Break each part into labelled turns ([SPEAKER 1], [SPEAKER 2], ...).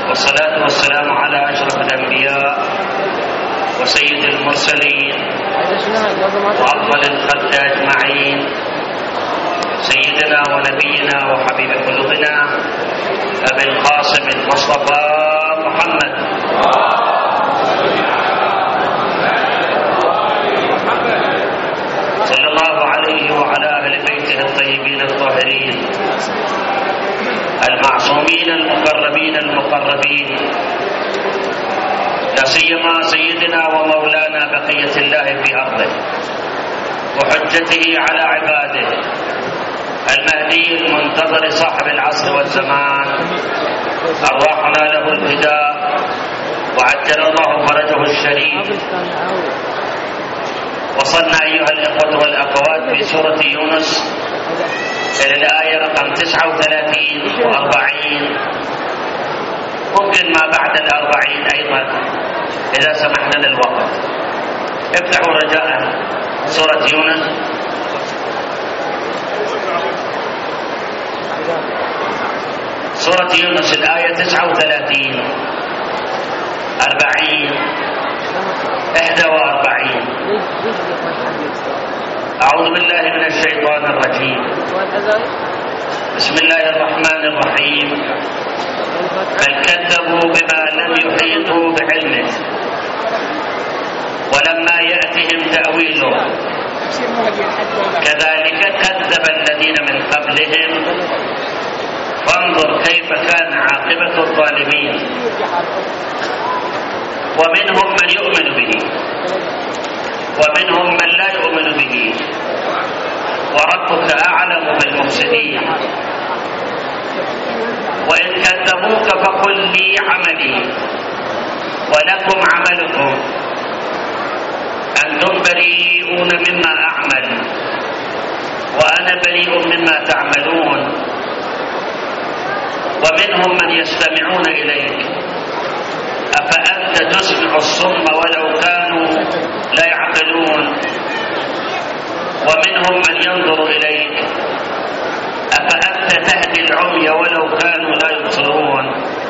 [SPEAKER 1] والصلاة والسلام على أشرف الأنبياء وسيد المرسلين وأفضل الخلق أجمعين، سيدنا ونبينا وحبيب قلوبنا أبي القاسم المصطفى محمد صلى الله عليه وعلى أهل بيته الطيبين الطاهرين المعصومين المقربين المقربين، لا سيما سيدنا ومولانا بقية الله في أرضه وحجته على عباده المهدي المنتظر صاحب العصر والزمان، أرواحنا له الفداء وعجل الله فرجه الشريف. وصلنا أيها الإخوة والأخوات في سورة يونس إلى الآية رقم 39 و40، ممكن ما بعد 40 أيضا إذا سمحنا للوقت. افتحوا رجاء سورة يونس. سورة يونس الآية 39 40 41. أعوذ بالله من الشيطان الرجيم. بسم الله الرحمن الرحيم. بل كذبوا بما لم يحيطوا بعلمه ولما يأتهم تأويله كذلك كذب الذين من قبلهم فانظر كيف كان عاقبة الظالمين. ومنهم من يؤمن به ومنهم من لا يؤمن به وربك أعلم بالمفسدين. وإن كذبوك فقل لي عملي ولكم عملكم أنتم بريئون مما أعمل وأنا بريء مما تعملون. ومنهم من يستمعون إليك أفأنت تسمع الصم ولو كانوا لا يعقلون. ومنهم من ينظر إليك أفأنت تهدي العمي ولو كانوا لا يبصرون.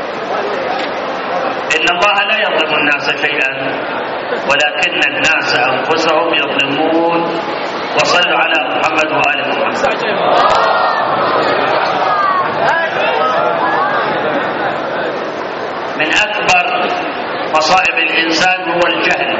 [SPEAKER 1] إن الله لا يظلم الناس شيئا ولكن الناس أنفسهم يظلمون. وصلوا على محمد وآل محمد. من أكبر مصائب الإنسان هو الجهل،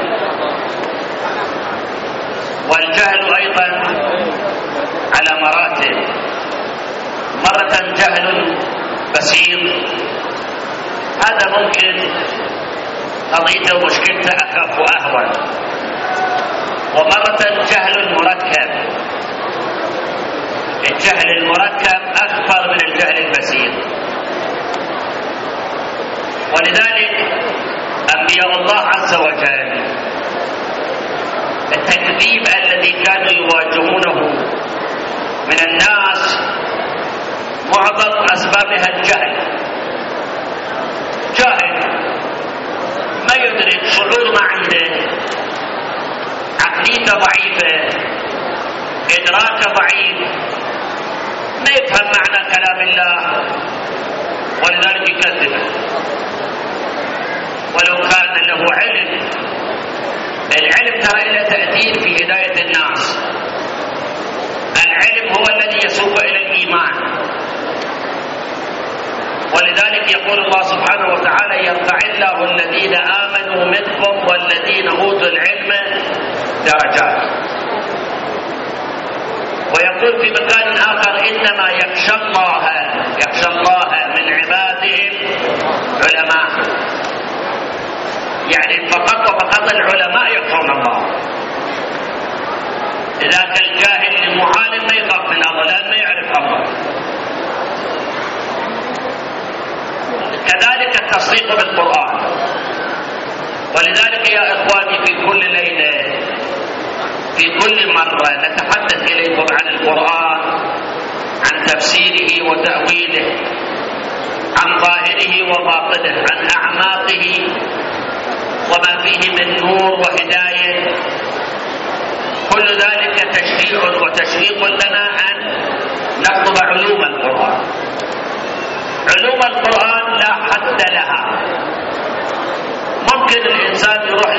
[SPEAKER 1] والجهل أيضا على مراتب. مرة جهل بسيط، هذا ممكن قضيته ومشكلته أخف وأهون. ومرة جهل مركب، الجهل المركب أكبر من الجهل البسيط. ولذلك أنبياء الله عز وجل التكذيب الذي كانوا يواجهونه من الناس معظم أسبابها الجهل. جاهل ما يدرك، شعور ما عنده، عقليته ضعيفة، إدراكه ضعيف، ما يفهم معنى كلام الله ولذلك يكذبه. ولو كان له علم، العلم ترى له تأثير في هداية الناس. العلم هو الذي يسوق إلى الإيمان. ولذلك يقول الله سبحانه وتعالى يرفع الله الذين آمنوا منكم والذين أوتوا العلم درجات. ويقول في مكان آخر إنما يخشى الله من عباده العلماء. يعني فقط وفقط العلماء يخشون الله. ذاك الجاهل المعالم ما يخاف من الله لأنه ما يعرف الله. كذلك التصديق بالقرآن. ولذلك يا إخواني في كل ليلة في كل مرة نتحدث إليكم عن القرآن، عن تفسيره وتأويله، عن ظاهره وباطنه، عن أعماقه وما فيه من نور وهداية. كل ذلك تشريع وتشويق لنا أن نطلب علوم القرآن. علوم القرآن لا حد لها،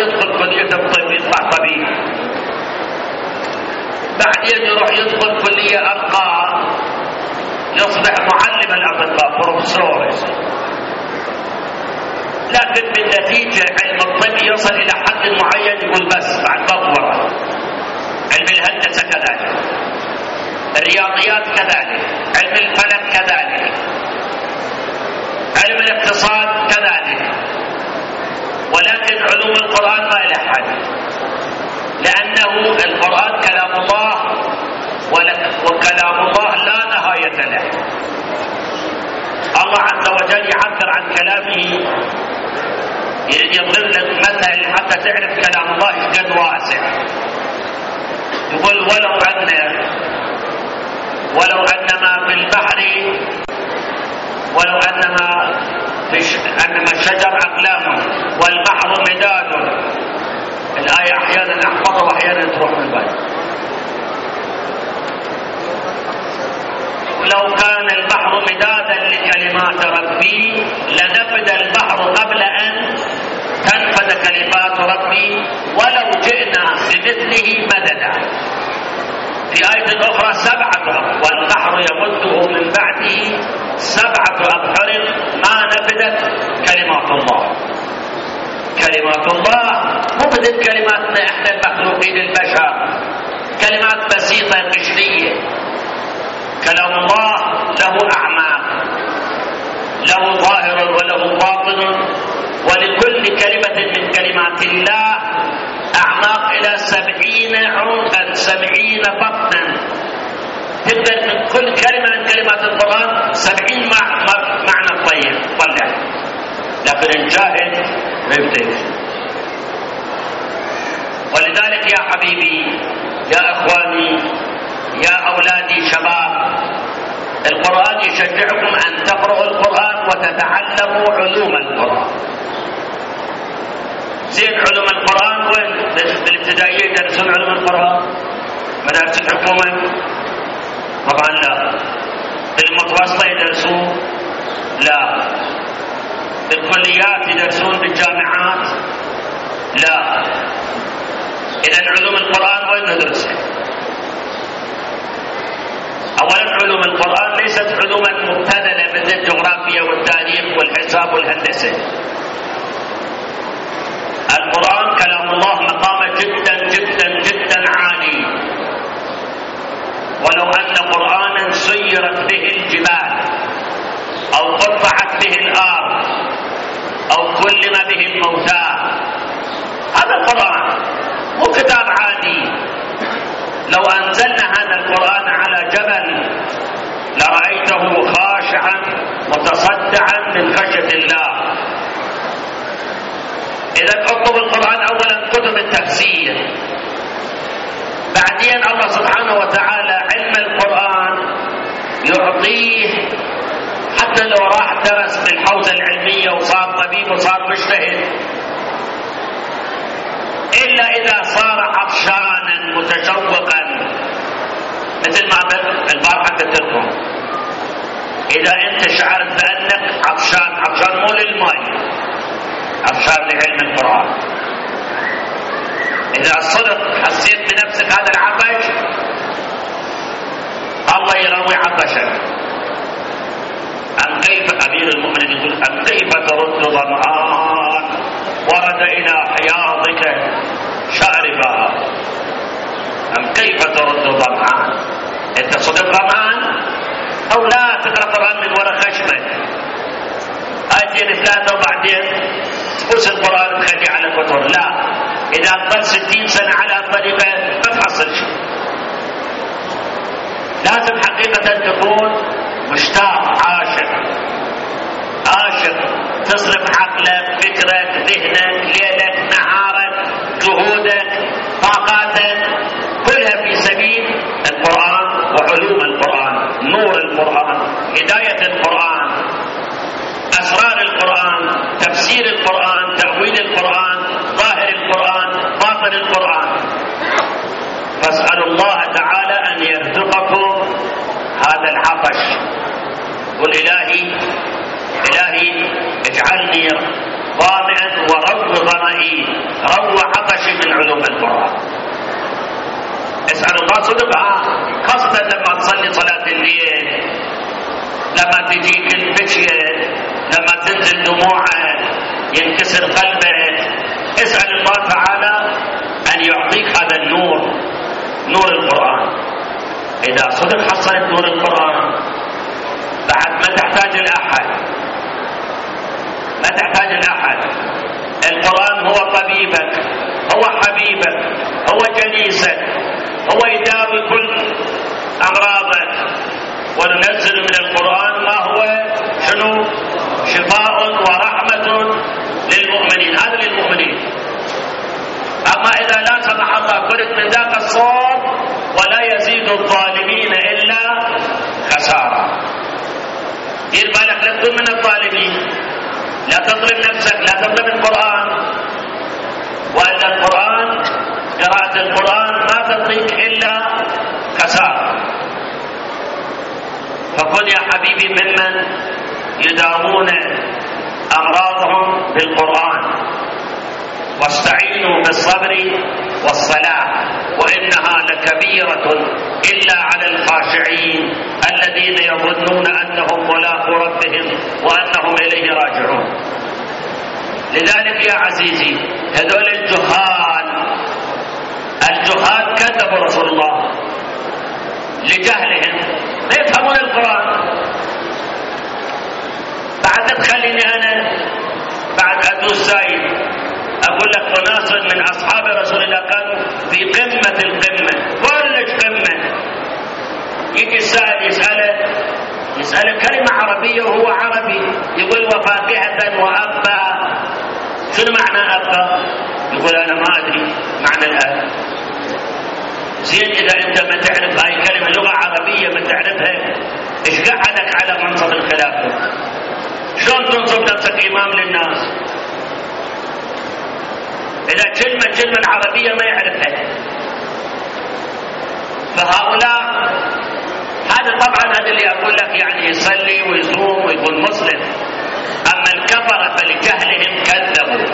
[SPEAKER 1] يدخل كلية الطب يطلع طبيب، بعدين يروح يدخل كلية أرقى يصبح معلم الأطباء بروفيسور. لكن بالنتيجة علم الطب يصل إلى حد معين يقول بس بعد بطورة. علم الهندسة كذلك، الرياضيات كذلك، علم الفلك كذلك، علم الاقتصاد كذلك. ولكن علوم القرآن ما إلى حد، لأنه القرآن كلام الله، وكلام الله لا نهاية له. الله عز وجل يعبر عن كلامه، يضرب لك مثل حتى تعرف كلام الله ايش قد واسع. يقول ولو أن ما في البحر، ولو أنما الشجر أقلام والبحر مداد. الآية أحيانا أحفظها وأحيانا تروح من بالي. ولو كان البحر مدادا لكلمات ربي لنفد البحر قبل أن تنفد كلمات ربي ولو جئنا بمثله مددا. في آية أخرى 7 والبحر يمده من بعده 7 أبحر ما نفدت كلمات الله. كلمات الله مو مثل كلماتنا احنا المخلوقين البشر، كلمات بسيطة قشرية. كلام الله له أعماق، له ظاهر وله باطن، ولكل كلمة من كلمات الله أعماق إلى 70 عمقا 70 بطنا. تبدأ من كل كلمة من كلمات القرآن 70 معنى طيب طلع، لكن الجاهل ما يبتدئ. ولذلك يا حبيبي، يا إخواني، يا أولادي شباب، القرآن يشجعكم أن تقرأوا القرآن وتتعلموا علوم القرآن. زين علوم القرآن وين؟ بالابتدائية يدرسون علوم القرآن؟ مدارس الحكومة؟ طبعا لا. بالمتوسطة يدرسون؟ لا. بالكليات يدرسون؟ بالجامعات؟ لا. إذن علوم القرآن وين ندرسها؟ أولا علوم القرآن ليست علوما مبتذلة مثل الجغرافيا والتاريخ والحساب والهندسة. القرآن كلام الله مقامه جدا جدا جدا عالي. ولو أن قرآنا سيرت به الجبال أو قطعت به الأرض أو كلم به الموتى، هذا القرآن مو كتاب عادي. لو أنزلنا هذا القرآن على جبل لرأيته خاشعا متصدعا من خشية الله. إذا اطلب القرآن أولا كتب التفسير، بعدين الله سبحانه وتعالى علم القرآن يعطيه، حتى لو راح درس في الحوزة العلمية وصار طبيب وصار مجتهد، إلا إذا صار عطشانا متشوقا. مثل ما البارحة قلت لكم، إذا أنت شعرت بأنك عطشان مو للماء، عطشان لعلم القرآن. إذا صدق حسيت بنفسك هذا العطش، الله يروي عطشك. أم كيف أمير المؤمنين يقول أم كيف ترد ظمآن ورد إلى حياضك شاربا. أم كيف ترد ظمآن؟ أنت صدق ظمآن أو لا تقرأ قرآن من وراء خشمك؟ آيتين 3 وبعدين تبص القرآن تخلي على كتر. لا، إذا أقبل 60 سنة على الطريقة ما تحصل شيء. لازم حقيقة تكون مشتاق، عاشق، تصرف عقلك، فكرك، ذهنك، ليلك، نهارك، جهودك، طاقاتك كلها في سبيل القرآن وعلوم القرآن، نور القرآن، هداية القرآن، أسرار القرآن، تفسير القرآن، تأويل القرآن، ظاهر القرآن، باطن القرآن. فاسألوا الله تعالى أن يرزقكم هذا العطش. قل إلهي اجعلني ظامئا ورو ظمئي، رو عطشي من علوم القرآن. اسأل الله صدقها، خاصة لما تصلي صلاة الليل، لما تجيك البكية، لما تنزل دموعك، ينكسر قلبك. اسأل الله تعالى أن يعطيك هذا النور، نور القرآن. إذا صدق حصلت نور القرآن بعد ما تحتاج الأحد، ما تحتاج الأحد. القرآن هو طبيبك، هو حبيبك، هو جليسك، هو يداوي كل أمراضك. وننزل من القرآن ما هو شنو؟ شفاء ورحمة للمؤمنين. هذا للمؤمنين. أما إذا لا سمح الله كنت من ذاك الصوت، ولا يزيد الظالمين إلا خسارة. دير بالك لا تكون من الظالمين، لا تظلم نفسك، لا تظلم القرآن. وإلا القرآن، قراءة القرآن ما تعطيك إلا خسارة. فكن يا حبيبي ممن يداوون أمراضهم بالقرآن، واستعينوا بالصبر والصلاة، وإنها لكبيرة إلا على الخاشعين الذين يظنون أنهم ملاقو ربهم وأنهم إليه راجعون. لذلك يا عزيزي هذول الجهال كذبوا رسول الله لجهلهم، ما يفهمون القرآن. بعد تخليني أنا بعد أدوس زايد أقول لك أناس من أصحاب رسول الله كانوا في قمة القمة، كلش قمة. يجي السائل يسأله كلمة عربية وهو عربي، يقول وفاكهة وأبا. شنو معنى أبا؟ يقول أنا ما أدري معنى الأب. زين إذا أنت ما تعرف هاي كلمة لغة عربية ما تعرفها، إيش قعدك على منصب الخلافة؟ شلون تنصب نفسك إمام للناس إذا كلمة عربية ما يعرفها؟ فهؤلاء هذا طبعا هذا اللي أقول لك يعني يصلي ويصوم ويكون مسلم. أما الكفرة فلجهلهم كذبوا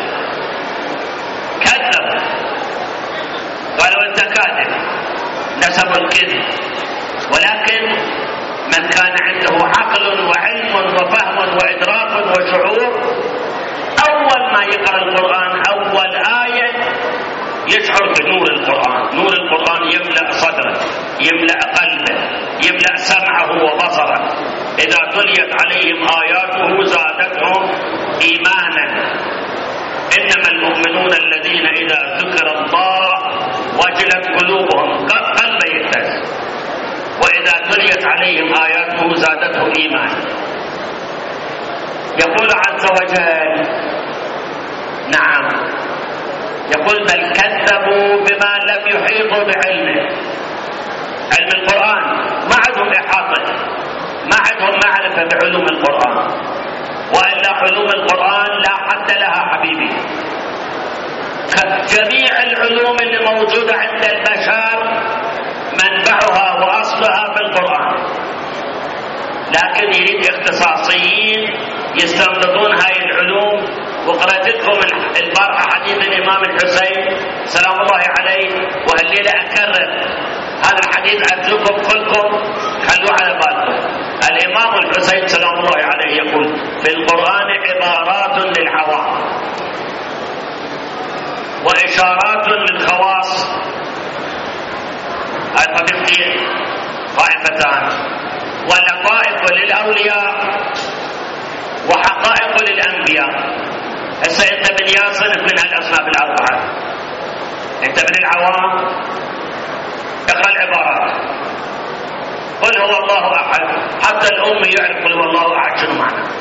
[SPEAKER 1] قالوا أنت كاذب، نسبوا الكذب. ولكن من كان عنده عقل وعلم وفهم وإدراك وشعور، أول ما يقرأ القرآن أول آية يشعر بنور القرآن. نور القرآن يملأ صدره، يملأ قلبه، يملأ سمعه وبصره. إذا تليت عليهم آياته زادتهم إيمانا. إنما المؤمنون الذين إذا ذكر الله وجلت قلوبهم، قلب يهتز. وإذا تليت عليهم آياته زادتهم إيمانا. يقول عز وجل نعم، يقول بل كذبوا بما لم يحيطوا بعلمه. علم القرآن ما عندهم إحاطة، ما عندهم معرفة بعلوم القرآن. وإلا علوم القرآن لا حد لها حبيبي. جميع العلوم اللي موجودة عند البشر منبعها وأصلها في القرآن، لكن يريد اختصاصيين يستنبطون هاي العلوم. وقرأت لكم البارحة حديث الإمام الحسين سلام الله عليه، وهالليلة أكرر هذا الحديث أرجوكم كلكم خلوه على بالكم. الإمام الحسين سلام الله عليه يقول في القرآن عبارات للعوام وإشارات للخواص. هاي طريقتين طائفتان، ولطائف للأولياء وحقائق للأنبياء. هسه أنت من يصنف من هالأصناف الأربعة. أنت من العوام اقرأ العبارات، قل هو الله أحد، حتى الأم يعرف قل هو الله أحد شنو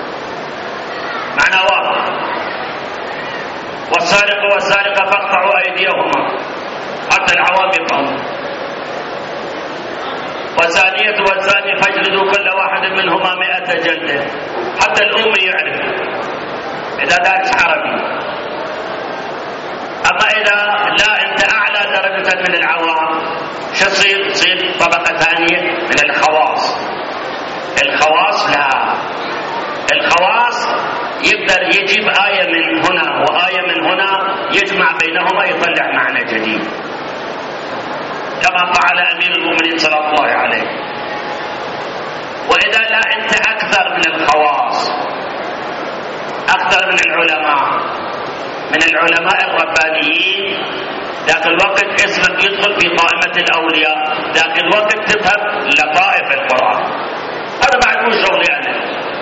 [SPEAKER 1] معنى واضح. والسارق والسارقة فاقطعوا أيديهما، حتى العوام يفهمون. والزانية والزاني فاجلدوا كل واحد منهما 100 جلدة، حتى الأم يعرف إذا دارس عربي. أما إذا لا أنت أعلى درجة من العوام شو تصير طبقة ثانية من الخواص. الخواص لا، الخواص يقدر يجيب آية من هنا وآية من هنا يجمع بينهما يطلع معنى جديد، كما فعل أمير المؤمنين صلى الله عليه. وإذا لا أنت أكثر من الخواص، أكثر من العلماء الربانيين، ذاك الوقت اسمك يدخل في قائمة الأولياء، ذاك الوقت تفهم لطائف القرآن. هذا بعد مو شغلي أنا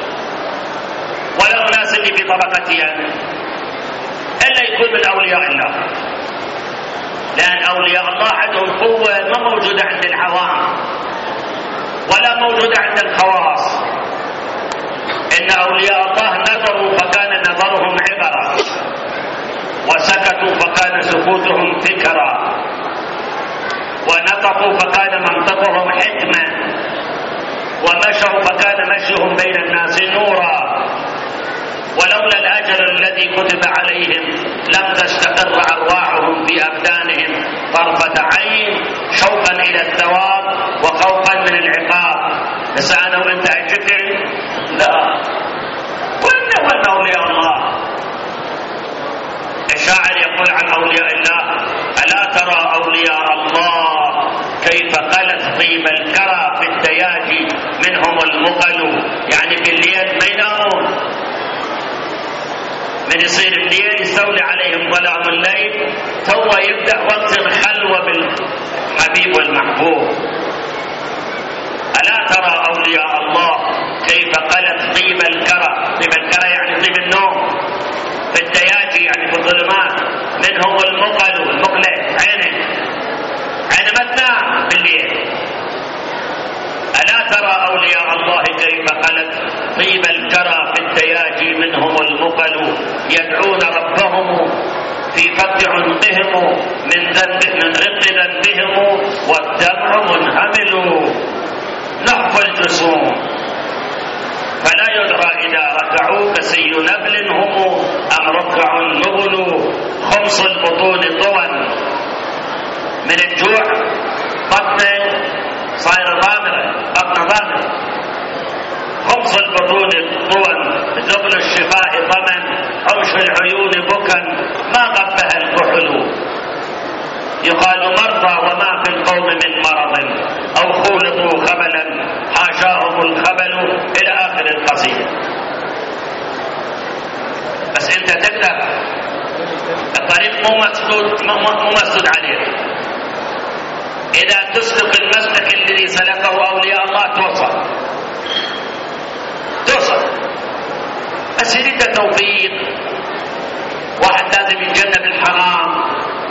[SPEAKER 1] ولا مناسبني في طبقتي أنا، إلا يكون من أولياء الله، لأن أولياء الله عندهم قوة ما موجودة عند العوام ولا موجودة عند الخواص. إن أولياء الله نظروا فكان نظرهم عبرة، وسكتوا فكان سكوتهم فكرة، ونطقوا فكان منطقهم حكمة، ومشوا فكان مشيهم بين الناس نورا. ولولا الأجل الذي كتب عليهم لم تستقر أرواحهم في أبدانهم طرفة عين، شوقا إلى الثواب وخوفا من العقاب. بس أنا وأنت أجتني؟ لا. وين أولياء الله؟ الشاعر يقول عن أولياء الله: ألا ترى أولياء الله كيف قلت طيب الكرى في الدياجي منهم المقل. يعني بالليل ما ينامون، من يصير الليل يستولي عليهم ظلام الليل، تو يبدأ وقت الخلوة بالحبيب والمحبوب. ألا ترى أولياء الله كيف قلت طيب الكرى، طيب الكرى يعني طيب النوم، في الدياجي يعني في الظلمات، منهم المقل، المقلة عينه ما تنام بالليل. ألا ترى أولياء الله كيف قلت طيب الكرى في الدياجي منهم المقل، يدعون ربهم في فك عنقهم من رق ذنبهم والدمع منهمل. نحف الجسوم فلا يدرى إذا ركعوا كسي نبل هم أم ركع نبل. خمس البطون طوى من الجوع، بطن صاير ضامرة، بطن ضامرة. خمس البطون طوى ذبل الشفاء ضمن، عوش العيون بكا ما غبها الكحل. يقال مرضى وما في القوم من مرض أو خولطوا خبلا حاشاهم الخبل، إلى آخر القصيدة. بس أنت تقدر، الطريق مو مسدود عليه. إذا تسلك المسلك الذي سلكه أولياء الله توصل. بس يريد توفيق. واحد لازم يتجنب الحرام،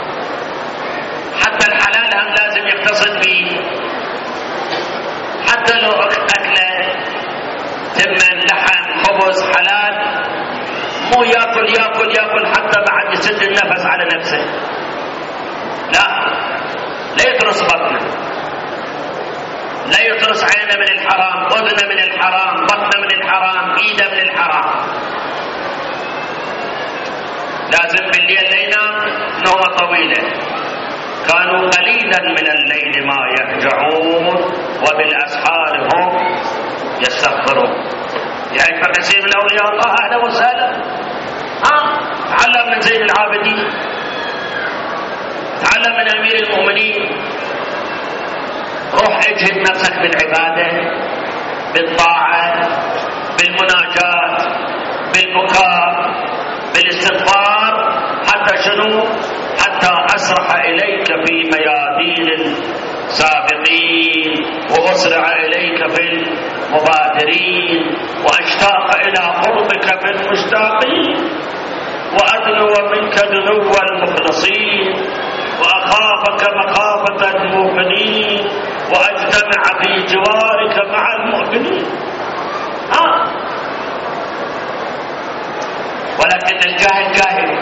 [SPEAKER 1] حتى الحلال هم لازم يقتصد فيه. حتى لو أكله تمن لحم خبز حلال، مو ياكل حتى بعد يسد النفس على نفسه. لا يترس بطنه، لا يترس عينه من الحرام، أذنه من الحرام، بطنه من الحرام، إيده من الحرام. لازم بالليل ينام نومة طويلة. كانوا قليلا من الليل ما يهجعون وبالأسحار هم يستغفرون. يعني فكثير من أولياء الله أهلا وسهلا. تعلم من زين العابدين، تعلم من أمير المؤمنين. روح اجهد نفسك بالعبادة، بالطاعة، بالمناجاة، بالبكاء، بالاستغفار، حتى شنو؟ حتى أسرح إليك في ميادين السابقين، وأسرع إليك في المبادرين، وأشتاق إلى قربك في المشتاقين، وأدنو منك دنو المخلصين، وأخافك مخافة المؤمنين، وأجتمع في جوارك مع المؤمنين. ولكن الجاهل جاهل.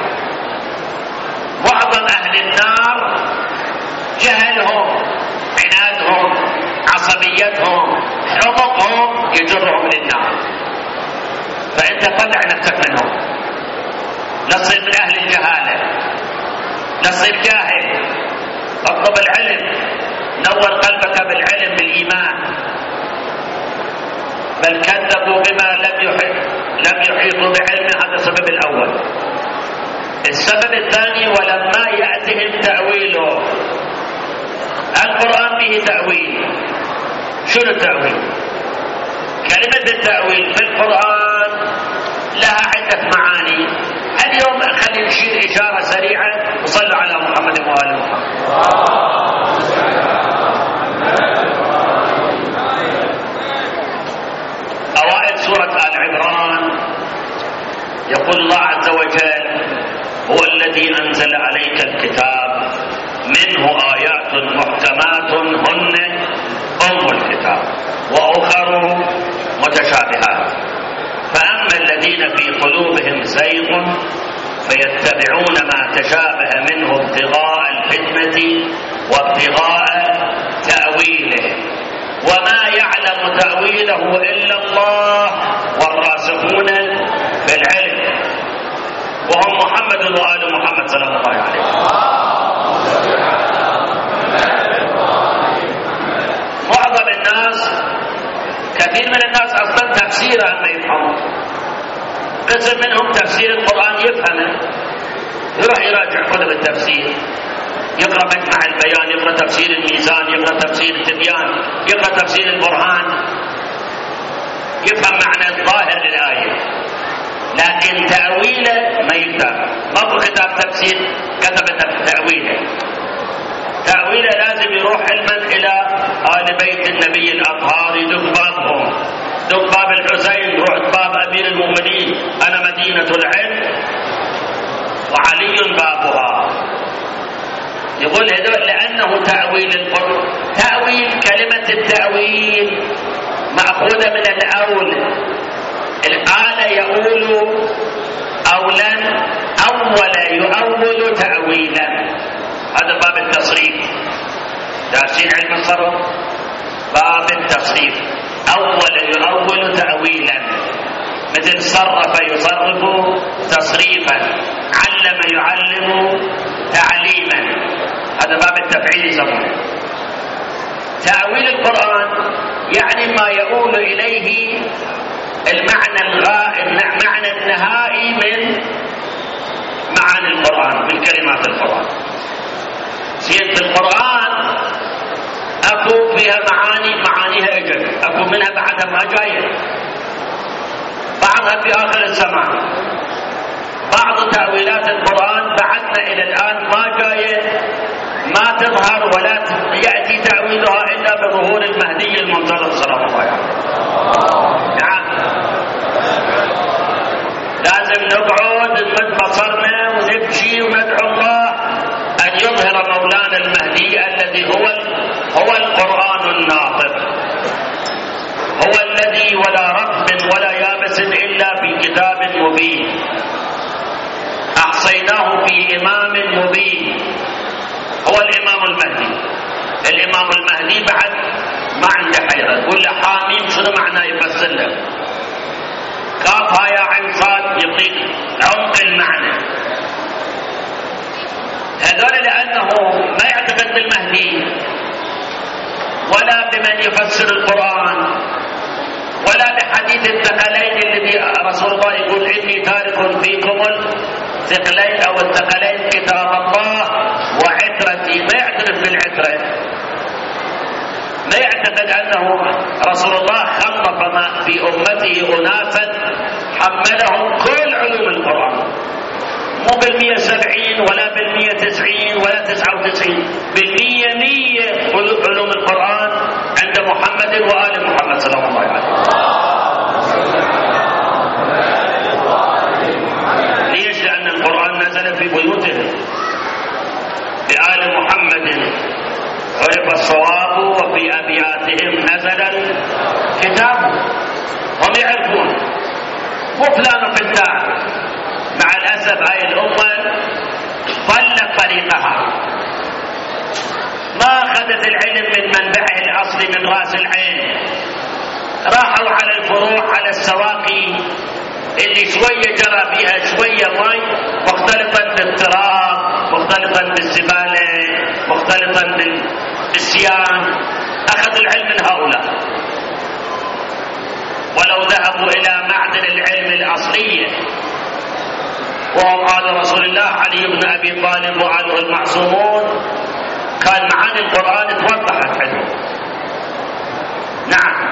[SPEAKER 1] معظم أهل النار جهلهم، عنادهم، عصبيتهم، حمقهم يجرهم للنار. فأنت طلع نفسك منهم، نصير من أهل الجهالة، نصير جاهل. اطلب العلم، نور قلبك بالعلم بالإيمان. بل كذبوا بما لم يحب لم يحيطوا بعلمه، هذا السبب الأول. السبب الثاني ولما يأتهم تأويله. القرآن به تأويل. شنو التأويل؟ كلمة التأويل في القرآن لها عدة معاني. اليوم خلينا نشير إشارة سريعة وصلوا على محمد وآل محمد. أوائل سورة آل عمران يقول الله عز وجل: هو الذي أنزل عليك الكتاب منه آيات محكمات هن أم الكتاب وأخر متشابهات فأما الذين في قلوبهم زيغ فيتبعون ما تشابه منه ابتغاء الفتنة وابتغاء تأويله وما يعلم تأويله إلا الله والراسخون في العلم وهم محمد وآل محمد صلى الله عليه وسلم. معظم الناس، كثير من الناس أصلا تفسيرها ما يفهمون. قسم منهم تفسير القرآن يفهمه، يروح يراجع كتب التفسير، يقرأ مجمع البيان، يقرأ تفسير الميزان، يقرأ تفسير التبيان، يقرأ تفسير البرهان، يفهم معنى الظاهر للآية، لكن تأويله ما يقدر. ماكو كتاب تفسير كتب تأويله. تأويله لازم يروح علما إلى آل بيت النبي الأطهار، يدق بابهم، دق باب الحسين، روح باب أمير المؤمنين، أنا مدينة العلم وعلي بابها. يقول هذول لأنه تأويل القرآن. تأويل، كلمة التأويل مأخوذة من الأول. الآن يؤول أولا، أول يؤول تأويلا. هذا باب التصريف، دارسين علم الصرف، باب التصريف. أول يؤول تأويلا، مثل صرف يصرف تصريفا، علم يعلم تعليما. هذا باب التفعيل يسمونه. تأويل القرآن يعني ما يؤول إليه المعنى المعنى النهائي من معاني القرآن، من كلمات القرآن. سيرة القرآن أكو فيها معانيها أجل، أكو منها بعدها ما جاية، بعضها في آخر الزمان. بعض تأويلات القرآن بعدنا إلى الآن ما جاية، ما تظهر ولا يأتي تأويلها إلا بظهور المهدي المنتظر صلى الله عليه وسلم. نعم، لازم نقعد نمد بصرنا ونبكي وندعو الله أن يظهر مولانا المهدي الذي هو القرآن الناطق، هو الذي ولا رطب ولا يابس إلا في كتاب مبين أحصيناه في إمام مبين. هو الإمام المهدي. الإمام المهدي بعد ما عنده حيرة، يقول له حاميم شنو معناه؟ يفسر له. كاف يا عين صاد يعطيك عمق المعنى. هذول لأنه ما يعتقد بالمهدي ولا بمن يفسر القرآن ولا بحديث الثقلين الذي رسول الله يقول إني تارك فيكم الثقلين أو الثقلين كتاب الله وعترتي. ما يعترف بالعترة، ما يعتقد أنه رسول الله خلف في أمته أناسا حملهم كل علوم القرآن، مو بال170 ولا بال190 ولا 99، بال100 علوم القرآن عند محمد وآل محمد صلى الله عليه وسلم. ليش؟ لأن القرآن نزل في بيوتهم بآل محمد عرف الصواب وفي أبياتهم نزل الكتاب. هم يعرفون، مو فلان فتاح. مع الأسف هاي الأمة ضلت طريقها، ما أخذت العلم من منبعه الأصلي من رأس العين، راحوا على الفروع، على السواقي اللي شوية جرى فيها شوية ماء مختلطا بالتراب، مختلطا بالزبالة، مختلطا بالسيان. أخذوا العلم من هؤلاء ولو ذهبوا إلى معدن العلم الأصلية وهو قال رسول الله علي بن أبي طالب وآله المعصومون، كان معاني القرآن توضحت عنه. نعم،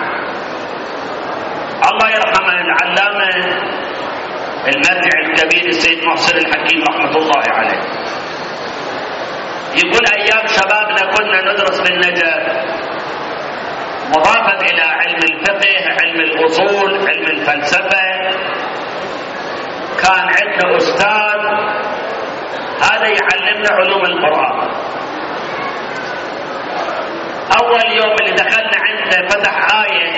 [SPEAKER 1] الله يرحمه العلامة المرجع الكبير السيد محسن الحكيم رحمة الله عليه يقول أيام شبابنا كنا ندرس بالنجف، مضافا إلى علم الفقه، علم الأصول، علم الفلسفة، كان عندنا أستاذ هذا يعلمنا علوم القرآن. أول يوم اللي دخلنا عنده فتح آية،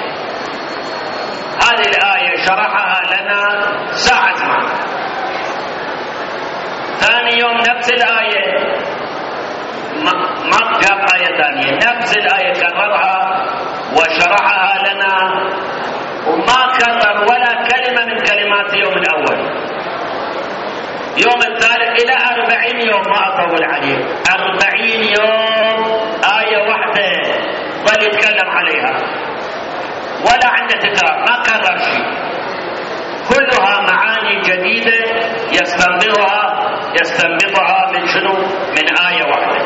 [SPEAKER 1] هذه الآية شرحها لنا ساعة زمان. ثاني يوم نفس الآية، ما جاب آية ثانية، نفس الآية كررها وشرحها لنا، وما كرر ولا كلمة من كلمات اليوم الأول. يوم الثالث إلى 40 يوم، ما أطول عليه، 40 يوم آية واحدة ظل يتكلم عليها ولا عنده تكرار، ما كرر شيء، كلها معاني جديدة يستنبطها من شنو؟ من آية واحدة.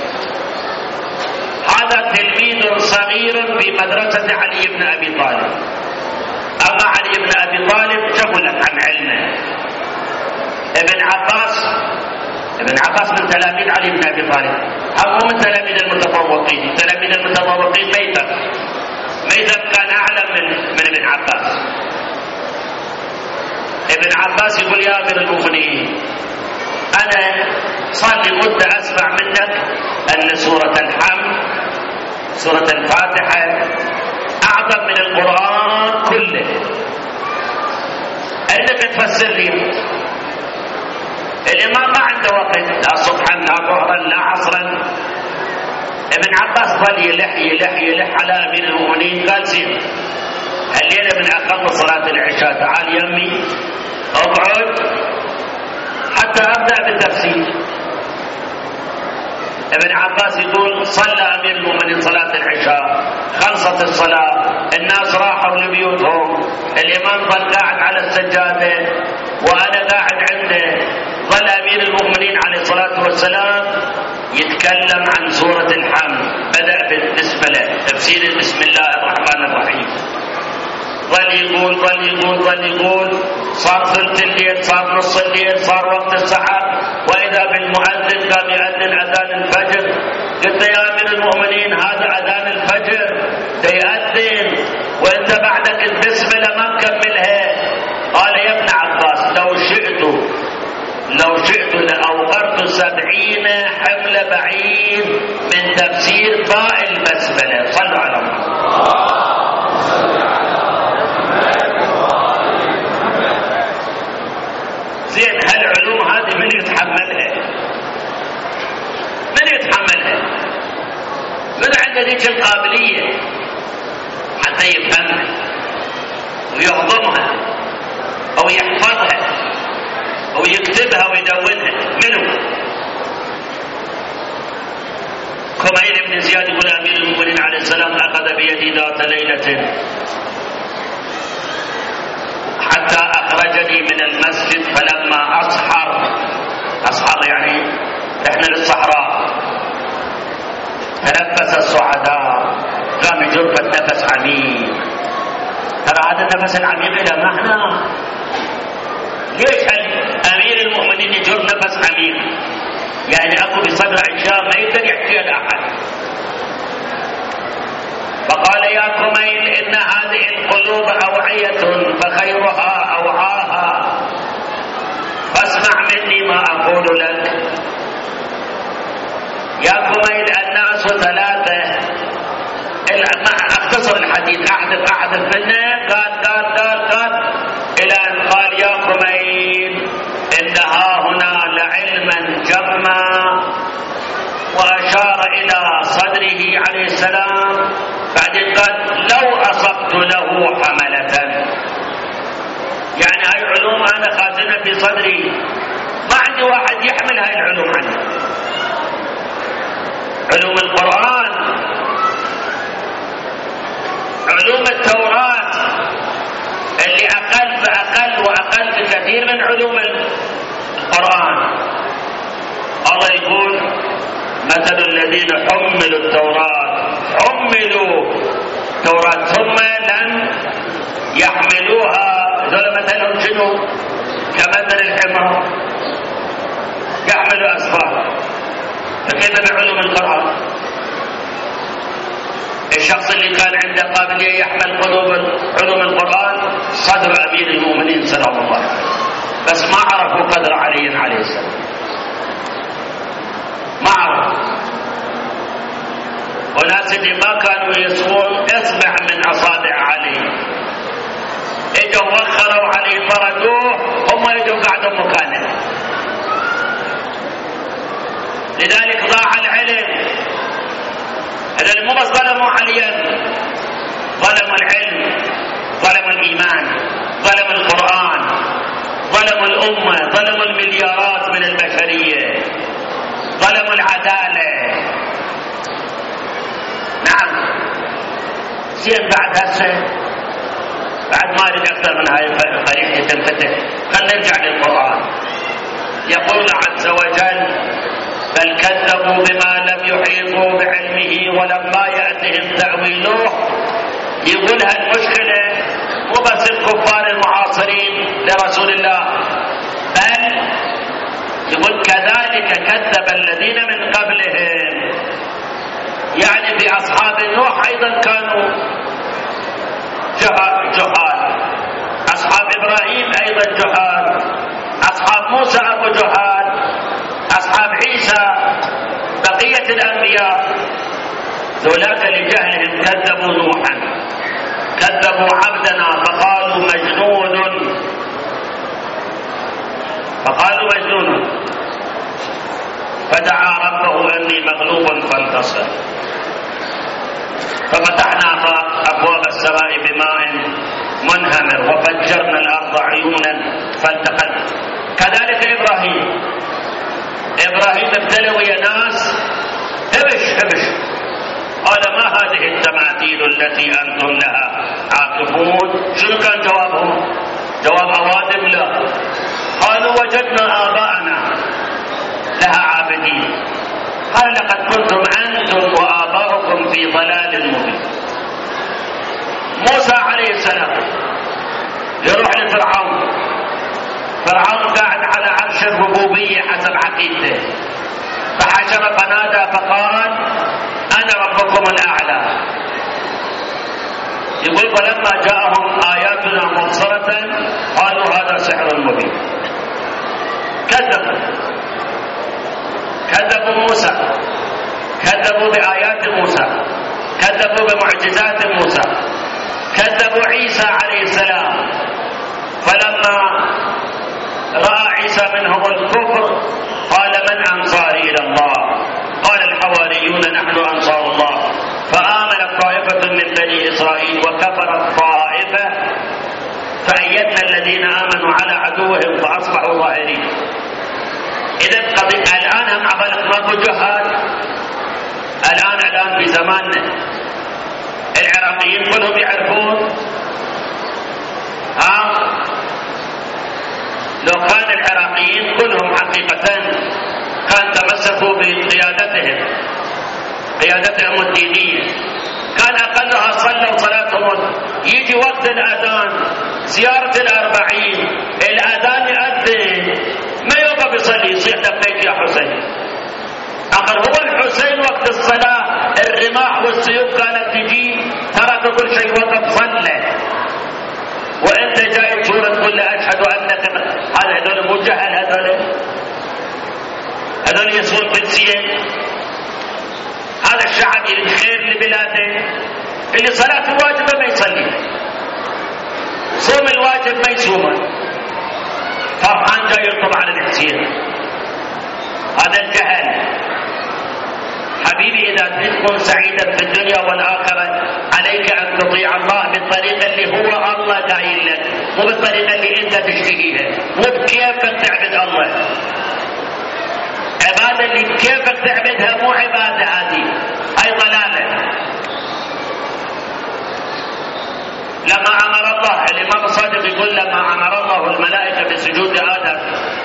[SPEAKER 1] هذا تلميذ صغير في مدرسة علي بن أبي طالب. أما علي بن أبي طالب شغلت عن علمه. ابن عباس من تلاميذ علي بن أبي طالب، هم من تلاميذ المتفوقين. تلاميذ المتفوقين ميثم كان أعلم من ابن عباس. ابن عباس يقول يا أمير المؤمنين، أنا صار لي مدة أسمع منك أن سورة الحمد، سورة الفاتحة، أعظم من القرآن كله، أنك تفسر لي. الإمام ما عنده وقت، لا صبحا لا ظهرا لا عصرا. ابن عباس ظل يلح على أمير المؤمنين، قال زين الليلة من أقل صلاة العشاء تعال يمي اقعد حتى أبدأ بالتفسير. ابن عباس يقول صلى أمير المؤمنين صلاة العشاء، خلصت الصلاة، الناس راحوا لبيوتهم، الإمام ظل قاعد على السجادة وأنا قاعد عنده. ظل أمير المؤمنين عليه الصلاة والسلام يتكلم عن سورة الحمد، بدأ بالبسملة، تفسير بسم الله الرحمن الرحيم. ظل يقول صار ثلث الليل، صار نص الليل، صار وقت السحر، وإذا بالمؤذن قام يؤذن أذان الفجر. قلت يا أمير المؤمنين هذا أذان الفجر يؤذن وأنت بعدك البسملة ما مكملها. قال يا ابن عباس لو شئت لأوقرت 70 حمل بعيد من تفسير طاء البسملة. صلوا على الله. زين، هالعلوم هذه من يتحملها؟ من عنده ذيك القابلية حتى يفهمها ويهضمها أو يحفظها أو يكتبها ويدونها؟ منه؟ كميل بن زياد يقول أمير المؤمنين عليه السلام أخذ بيدي ذات ليلة حتى أخرجني من المسجد، فلما أصحر يعني رحنا للصحراء، تنفس الصعداء، قام يجرب نفس عميق. ترى هذا النفس العميق له معنى. ليش أمير المؤمنين يجر نفس عميق؟ يعني أكو بصدر أشياء ما يقدر يحكيها لأحد. فقال يا كميل إن هذه القلوب أوعية فخيرها أوعاها، فاسمع مني ما أقول لك. يا كميل الناس 3، اختصر الحديث، أحدث منه، قال إلى أن قال يا كميل إنها هنا لعلما جما، وأشار إلى صدره عليه السلام. بعدين قال لو أصبت له حملة، يعني هاي علوم أنا خازنها في صدري، ما عندي واحد يحمل هاي العلوم عني. علوم القرآن، علوم التوراة، كثير من علوم القرآن. الله يقول مثل الذين حملوا التوراة ثم لم يحملوها، ذولا مثلهم شنو؟ كمثل الحمار يحمل أسفار. فكيف بعلوم القرآن؟ الشخص اللي كان عنده قابلية يحمل علوم القرآن صدر أمير المؤمنين سلام الله عليه، بس ما عرفوا قدر علي عليه السلام، ما عرفوا. وناس اللي ما كانوا يسوون اصبع من أصابع علي، اجوا وخروا علي طردوه، هم اجوا قعدوا مكانه. لذلك ضاع العلم. هذول مو بس ظلموا عليا، ظلموا العلم، ظلموا الإيمان، ظلموا القرآن، ظلموا الأمة، ظلموا المليارات من البشرية، ظلموا العدالة. نعم. زين بعد هسه بعد ما اريد اكثر من هاي الطريقه تنفتح، خلينا نرجع للقرآن. يقول عز وجل بل كذبوا بما لم يحيطوا بعلمه ولما يأتهم تأويله. يقول هالمشكلة مو بس الكفار المعاصرين لرسول الله، بل يقول كذلك كذب الذين من قبلهم، يعني في أصحاب نوح أيضا كانوا جهال، أصحاب إبراهيم أيضا جهال، أصحاب موسى أبو جهال، أصحاب عيسى، بقية الأنبياء ذولاك لجهلهم كذبوا نوحا، كذبوا عبدنا فقالوا مجنون، فدعا ربه أني مغلوب فانتصر، ففتحنا أبواب السماء بماء منهمر وفجرنا الأرض عيونا فالتقت. كذلك إبراهيم ابتلوا يا ناس هبش قال ما هذه التماثيل التي أنتم لها عاكفون؟ شنو كان جوابهم؟ جواب أوادم لا، قالوا وجدنا آباءنا لها عابدين. قال لقد كنتم أنتم وآباؤكم في ضلال مبين. موسى عليه السلام يروح لفرعون، فرعون قاعد على عرش الربوبية حسب عقيدته، فحشر فنادى فقال أنا ربكم الأعلى. يقول فلما جاءهم آياتنا مبصرة قالوا هذا سحر مبين. كذبوا موسى، كذبوا بآيات موسى، كذبوا بمعجزات موسى، كذبوا عيسى عليه السلام. فلما رأى عيسى منهم الكفر قال من أنصاري إلى الله؟ قال الحواريون نحن أنصار الله. فآمنت طائفة من بني إسرائيل وكفرت طائفة فأيدنا الذين آمنوا على عدوهم فأصبحوا ظاهرين. إذا الآن هم عبالك ماكو جهال. الآن في زماننا العراقيين كلهم يعرفون. لو كان العراقيين كلهم حقيقة كان تمسكوا قيادتهم الدينية، كان أقلها صلوا صلاتهم. يجي وقت الأذان زيارة الأربعين، الأذان يؤذن ما يبقى بيصلي يصيح لبيك يا حسين. آخر هو الحسين وقت الصلاة الرماح والسيوف كانت تجي ترك كل شيء وقف صلى، وانت جاي صورة تقول له اشهد انك هذول مو جهل، هذول يسوون قدسيين. هذا الشعب يريد خير لبلاده، اللي صلاة الواجبة ما يصلي، صوم الواجب ما يصومه، فرحان جاي يطلب على الحسين. هذا الجهل. حبيبي إذا تريد تكون سعيدا في الدنيا والآخرة عليك أن تطيع الله بالطريقة اللي هو الله قايل لك، مو بالطريقة اللي أنت تشتهيها، مو بكيفك تعبد الله. عبادة اللي بكيفك تعبدها مو عبادة هذه، هاي ضلالة. لما أمر الله، الإمام الصادق يقول لما أمر الله الملائكة بسجود آدم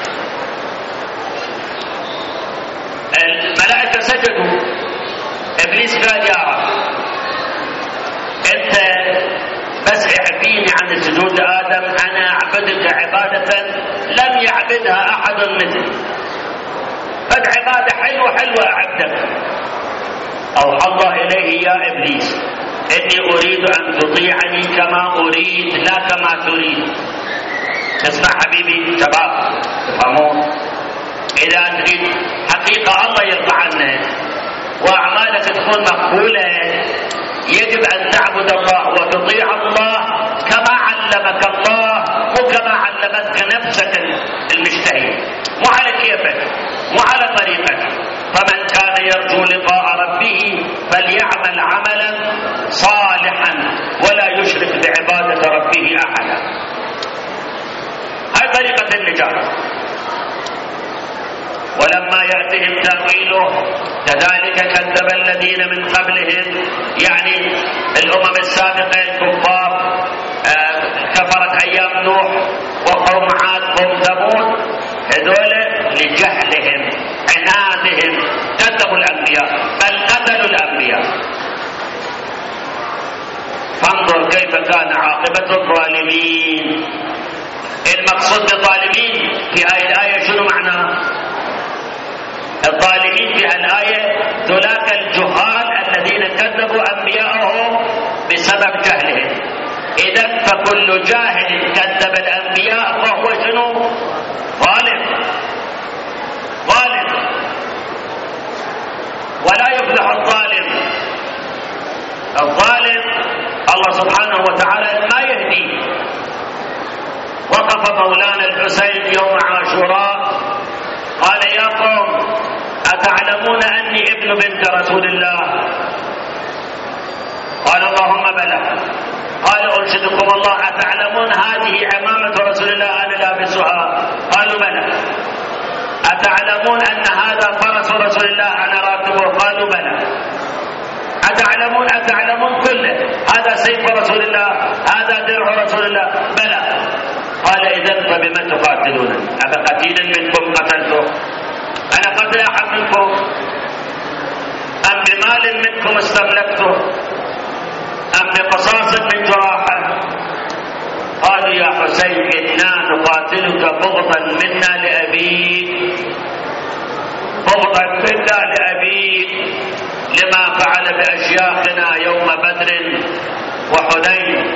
[SPEAKER 1] الملائكة سجدوا. إبليس قال يا رب أنت بس اعفيني عن سجود آدم، أنا أعبدك عبادة لم يعبدها أحد مثلي، قد عبادة حلوة أعبدك. أوحى الله إليه يا إبليس إني أريد أن تطيعني كما أريد لا كما تريد. اسمع حبيبي شباب تفهمون، إذا تريد حقيقة الله يرضى عنك وأعمالك تكون مقبولة يجب أن تعبد الله وتطيع الله كما علمك الله، مو كما علمتك نفسك المجتهد، مو على كيفك مو على طريقك. فمن كان يرجو لقاء ربه فليعمل عملا صالحا ولا يشرك بعبادة ربه أحدا. هاي طريقة النجاة. ولما يأتهم تأويله كذلك كذب الذين من قبلهم، يعني الأمم السابقة الكفار كفرت أيام نوح وقوم عاد قوم ثمود، هذول لجهلهم عنادهم كذبوا الأنبياء بل قتلوا الأنبياء. فانظر كيف كان عاقبة الظالمين. المقصود بالظالمين في هذه الآية شنو معناه؟ الظالمين في الآية ذولاك الجهال الذين كذبوا أنبياءهم بسبب جهلهم. إذا فكل جاهل كذب الأنبياء فهو شنو؟ ظالم. ولا يفلح الظالم. الظالم الله سبحانه وتعالى ما يهدي. وقف مولانا الحسين يوم عاشوراء قال يا قوم أتعلمون أني ابن بنت رسول الله؟ قال اللهم بلى. قال أرشدكم الله أتعلمون هذه عمامة رسول الله أنا لابسها؟ قالوا بلى. أتعلمون أن هذا فرس رسول الله أنا راكبه؟ قالوا بلى. أتعلمون كله هذا سيف رسول الله هذا درع رسول الله؟ بلى. قال إذن فبمن تقاتلون؟ أفقتيل منكم قتلته؟ أنا قتل أحد منكم؟ أم بمال منكم استملكته؟ أم بقصاص من جراحة؟ قالوا يا حسين إنا نقاتلك بغضا منا لأبيك، بغضا منا لأبيك لما فعل بأشياخنا يوم بدر وحنين.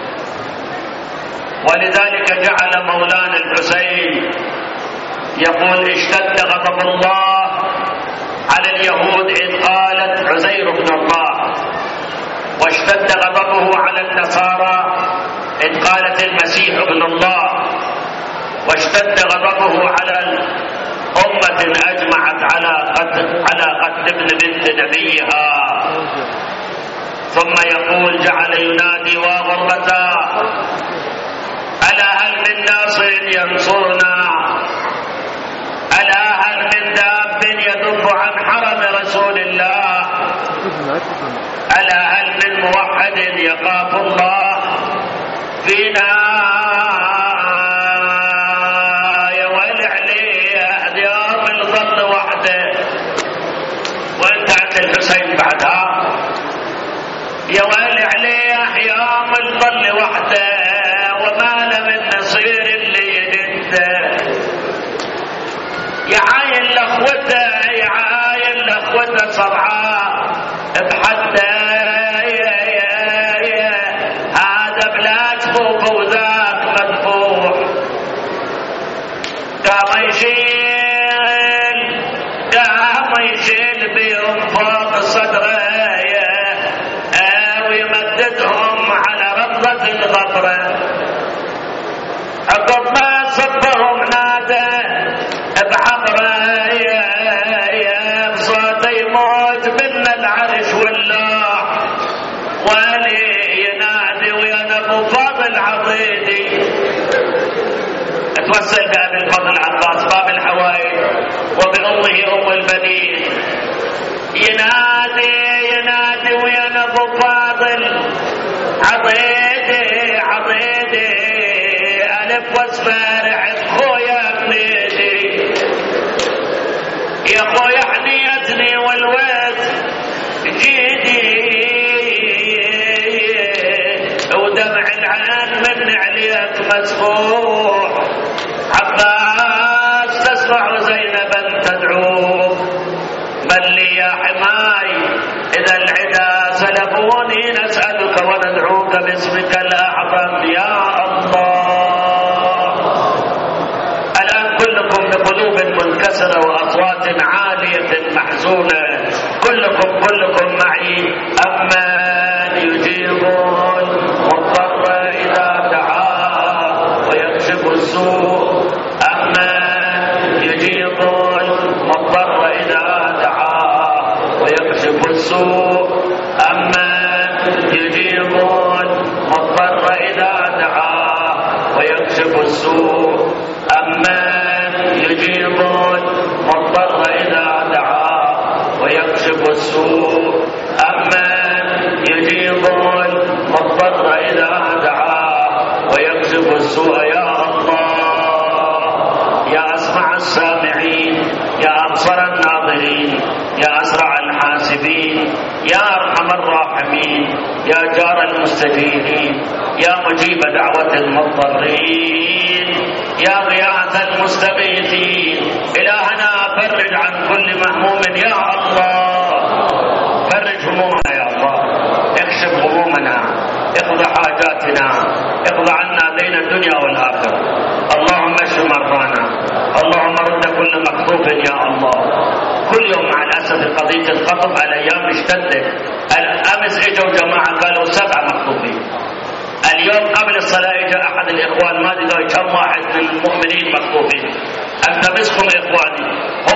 [SPEAKER 1] ولذلك جعل مولانا الحسين يقول اشتد غضب الله على اليهود إذ قالت عزير بن الله، واشتد غضبه على النصارى إذ قالت المسيح ابن الله، واشتد غضبه على أمة أجمعت على قتل ابن بنت نبيها. ثم يقول جعل ينادي وغربتا ألا هل من ناصر ينصرنا؟ ألا هل من داب يذب عن حرم رسول الله؟ ألا هل من موحد يخاف الله فينا؟ يا ويل عليه يوم الظل وحده وانت عند الحسين بعدها. يا ويل عليه يوم الظل وحده وما له من نصير اللي ينده. يا عاين لأخوته صرعاء بحده هذا بلا جفوف وذاك مذبوح. قام يشيل بيهم فوق صدره ويمددهم على ربضة الغبرة. عقب ما صبرهم نادى بعبره بصوت يموت من العرش والله ولي ينادي ويا ابو فاضل عضيدي. اتوسل بأبي الفضل عباس باب الحوائج وبأمه أم البنين ينادي ويا ابو فاضل عضيدي واصبر خويا بنيتي يا خويا حنيتني والواد جيدي ودمع العين من عليك مسفوح عباس تسمع وزينبا تدعوك من لي يا حماي إذا العدا سلبوني نسألك وندعوك باسمك الأعظم يا الله. الآن كلكم بقلوب منكسرة وأصوات عالية محزونة كلكم معي أمن يجيب المضطر إذا دعاه ويكشف السوء أمن يجيب المضطر إذا دعاه ويكشف السوء أمن يجيب المضطر إذا دعاه ويكشف السوء أمن يجيب المضطر إذا دعاه ويكشف السوء أمن يجيب المضطر إذا دعاه ويكشف السوء يا الله يا أسمع السامعين يا أبصر الناظرين يا أسرع الحاسبين يا أرحم الراحمين يا جار المستجيبين يا مجيب دعوة المضطرين يا غياث المستغيثين إلهنا فرج عن كل مهموم يا الله فرج همومنا يا الله اكشف همومنا اقض حاجاتنا اقض عنا دين الدنيا والآخرة اللهم اشف مرضانا اللهم رد كل مخطوف يا الله. كل يوم مع الأسف قضية الخطف الأيام اشتدت. الأمس اجوا جماعة قالوا 7 مخطوفين. اليوم قبل الصلاة اجى أحد الإخوان ما أدري كم واحد من المؤمنين مخطوفين. التمسكم إخواني هم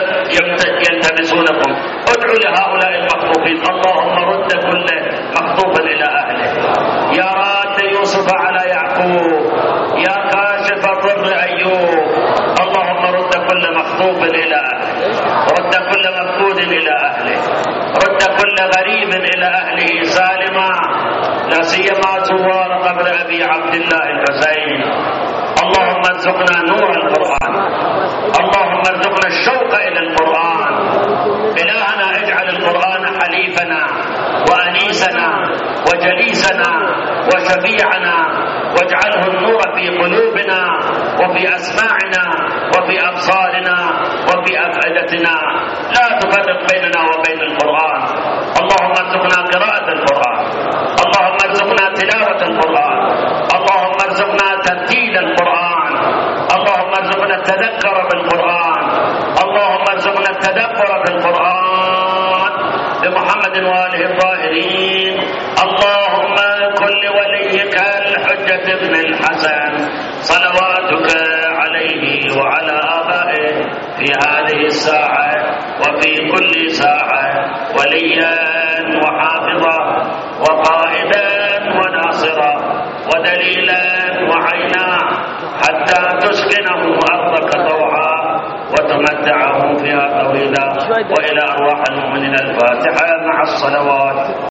[SPEAKER 1] يلتمسونكم. ادعوا لهؤلاء المخطوفين اللهم رد كل مخطوف إلى أهله يا راد يوسف على يعقوب يا كاشف الضر أيوب اللهم رد كل مخطوف إلى أهله رد كل مفقود إلى أهله رد كل غريب إلى أهله سالما لا سيما زوار قبر أبي عبد الله الحسين. اللهم ارزقنا نور القرآن اللهم ارزقنا الشوق إلى القرآن. إلهنا اجعل القرآن حليفنا وأنيسنا وجليسنا وشفيعنا واجعله النور في قلوبنا وفي أسماعنا وفي أبصارنا وفي أفئدتنا. لا تفرق بيننا وبين القرآن. اللهم ارزقنا قراءة القرآن اللهم ارزقنا تلاوة القرآن اللهم ارزقنا ترتيل القرآن اللهم ارزقنا التذكر بالقرآن اللهم ارزقنا التدبر بالقرآن بمحمد وآله الطاهرين. اللهم كن لوليك الحجة بن الحسن صلواتك عليه وعلى آبائه في هذه الساعة وفي كل ساعة وليا وحافظا وقائدا وناصرا ودليلا وعينا حتى تسكنه أرضك طوعا وتمتعه فيها طويلا. وإلى أرواح المؤمنين الفاتحة مع الصلوات.